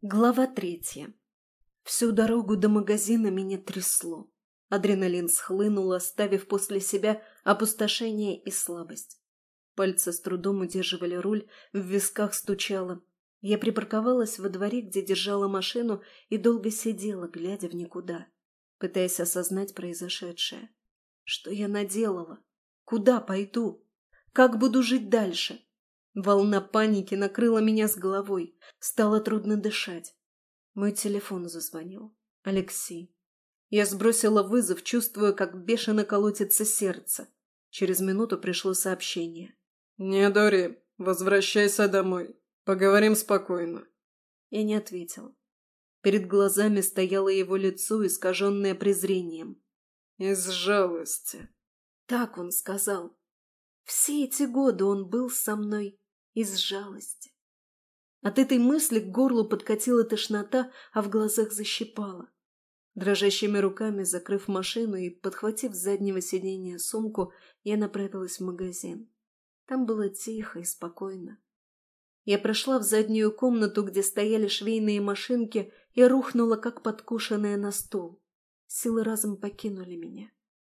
Глава 3. Всю дорогу до магазина меня трясло. Адреналин схлынул, оставив после себя опустошение и слабость. Пальцы с трудом удерживали руль, в висках стучало. Я припарковалась во дворе, где держала машину, и долго сидела, глядя в никуда, пытаясь осознать произошедшее. Что я наделала? Куда пойду? Как буду жить дальше? Волна паники накрыла меня с головой. Стало трудно дышать. Мой телефон зазвонил. Алексей. Я сбросила вызов, чувствуя, как бешено колотится сердце. Через минуту пришло сообщение. «Не дури, возвращайся домой. Поговорим спокойно». Я не ответила. Перед глазами стояло его лицо, искаженное презрением. «Из жалости». Так он сказал. Все эти годы он был со мной из жалости. От этой мысли к горлу подкатила тошнота, а в глазах защипала. Дрожащими руками, закрыв машину и подхватив с заднего сиденья сумку, я направилась в магазин. Там было тихо и спокойно. Я прошла в заднюю комнату, где стояли швейные машинки, и рухнула, как подкушенная на стул. Силы разом покинули меня.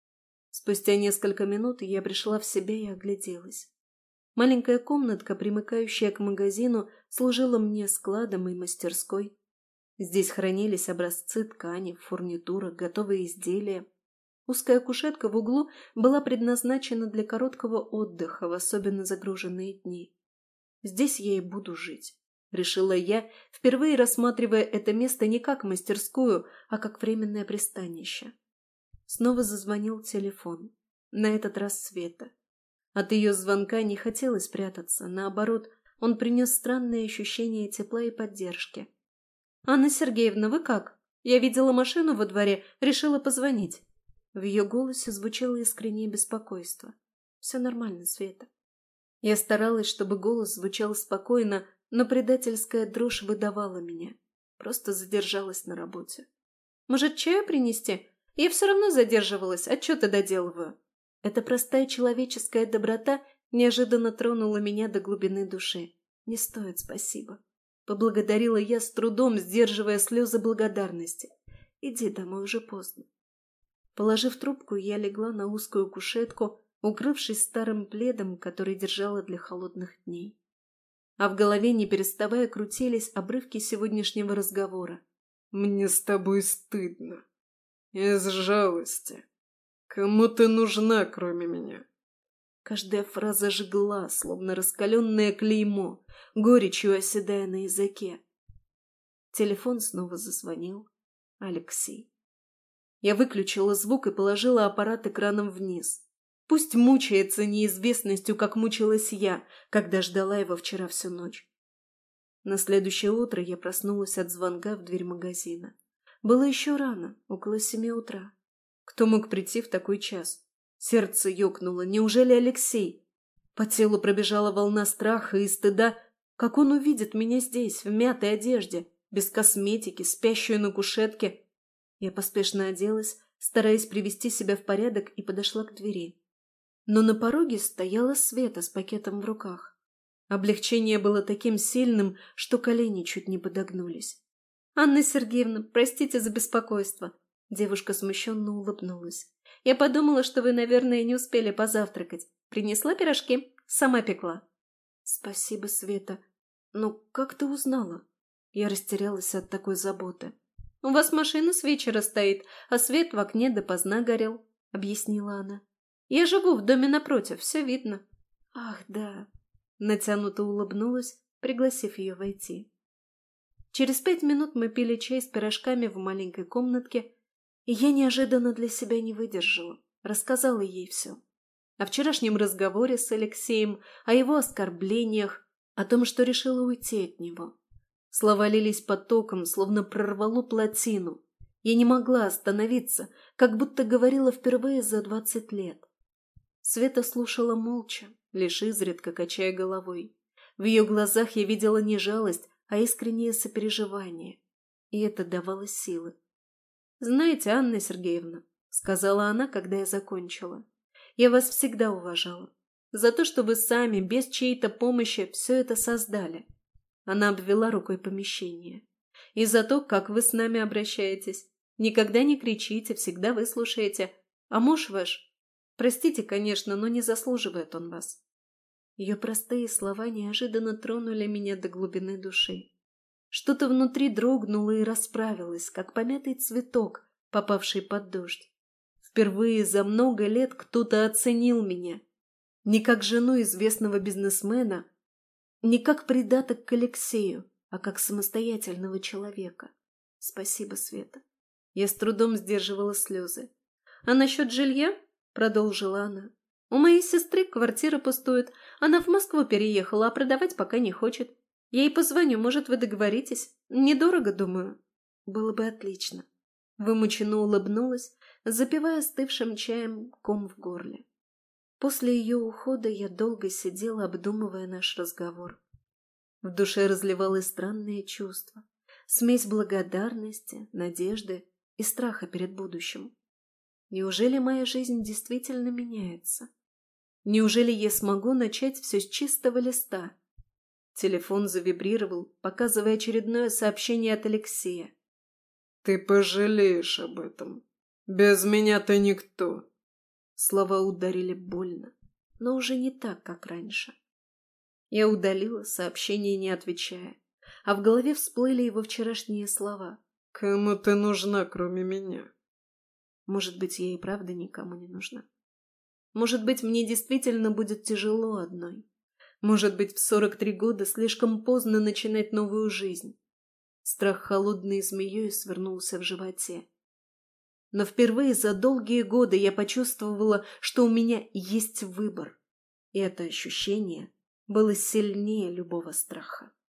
Спустя несколько минут я пришла в себя и огляделась. Маленькая комнатка, примыкающая к магазину, служила мне складом и мастерской. Здесь хранились образцы ткани, фурнитура, готовые изделия. Узкая кушетка в углу была предназначена для короткого отдыха в особенно загруженные дни. Здесь я и буду жить, решила я, впервые рассматривая это место не как мастерскую, а как временное пристанище. Снова зазвонил телефон. На этот раз Света. От ее звонка не хотелось прятаться, наоборот, он принес странное ощущение тепла и поддержки. «Анна Сергеевна, вы как? Я видела машину во дворе, решила позвонить». В ее голосе звучало искреннее беспокойство. «Все нормально, Света». Я старалась, чтобы голос звучал спокойно, но предательская дрожь выдавала меня. Просто задержалась на работе. «Может, чаю принести? Я все равно задерживалась, отчеты доделываю». Эта простая человеческая доброта неожиданно тронула меня до глубины души. «Не стоит, спасибо». Поблагодарила я с трудом, сдерживая слезы благодарности. «Иди домой, уже поздно». Положив трубку, я легла на узкую кушетку, укрывшись старым пледом, который держала для холодных дней. А в голове, не переставая, крутились обрывки сегодняшнего разговора. «Мне с тобой стыдно. Из жалости. Кому ты нужна, кроме меня?» Каждая фраза жгла, словно раскаленное клеймо, горечью оседая на языке. Телефон снова зазвонил. Алексей. Я выключила звук и положила аппарат экраном вниз. Пусть мучается неизвестностью, как мучилась я, когда ждала его вчера всю ночь. На следующее утро я проснулась от звонка в дверь магазина. Было еще рано, около 7 утра. Кто мог прийти в такой час? Сердце ёкнуло. Неужели Алексей? По телу пробежала волна страха и стыда. Как он увидит меня здесь, в мятой одежде, без косметики, спящую на кушетке? Я поспешно оделась, стараясь привести себя в порядок, и подошла к двери. Но на пороге стояла Света с пакетом в руках. Облегчение было таким сильным, что колени чуть не подогнулись. «Анна Сергеевна, простите за беспокойство». Девушка смущенно улыбнулась. «Я подумала, что вы, наверное, не успели позавтракать. Принесла пирожки, сама пекла». «Спасибо, Света. Но как ты узнала?» Я растерялась от такой заботы. «У вас машина с вечера стоит, а свет в окне допоздна горел», — объяснила она. «Я живу в доме напротив, все видно». «Ах, да», — натянуто улыбнулась, пригласив ее войти. Через 5 минут мы пили чай с пирожками в маленькой комнатке, и я неожиданно для себя не выдержала, рассказала ей все. О вчерашнем разговоре с Алексеем, о его оскорблениях, о том, что решила уйти от него. Слова лились потоком, словно прорвало плотину. Я не могла остановиться, как будто говорила впервые за 20 лет. Света слушала молча, лишь изредка качая головой. В ее глазах я видела не жалость, а искреннее сопереживание. И это давало силы. «Знаете, Анна Сергеевна», — сказала она, когда я закончила, — «я вас всегда уважала. За то, что вы сами, без чьей-то помощи, все это создали». Она обвела рукой помещение. И за то, как вы с нами обращаетесь. Никогда не кричите, всегда выслушаете. А муж ваш, простите, конечно, но не заслуживает он вас». Ее простые слова неожиданно тронули меня до глубины души. Что-то внутри дрогнуло и расправилось, как помятый цветок, попавший под дождь. Впервые за много лет кто-то оценил меня. Не как жену известного бизнесмена, не как придаток к Алексею, а как самостоятельного человека. Спасибо, Света. Я с трудом сдерживала слезы. «А насчет жилья?» — продолжила она. «У моей сестры квартира пустует. Она в Москву переехала, а продавать пока не хочет. Я ей позвоню, может, вы договоритесь? Недорого, думаю». «Было бы отлично». Вымученно улыбнулась, запивая остывшим чаем ком в горле. После ее ухода я долго сидела, обдумывая наш разговор. В душе разливалось странное чувство. Смесь благодарности, надежды и страха перед будущим. Неужели моя жизнь действительно меняется? Неужели я смогу начать все с чистого листа? Телефон завибрировал, показывая очередное сообщение от Алексея. «Ты пожалеешь об этом. Без меня ты никто». Слова ударили больно, но уже не так, как раньше. Я удалила сообщение, не отвечая, а в голове всплыли его вчерашние слова. «Кому ты нужна, кроме меня?» Может быть, я и правда никому не нужна. Может быть, мне действительно будет тяжело одной. Может быть, в 43 года слишком поздно начинать новую жизнь. Страх холодной змеей свернулся в животе. Но впервые за долгие годы я почувствовала, что у меня есть выбор. И это ощущение было сильнее любого страха.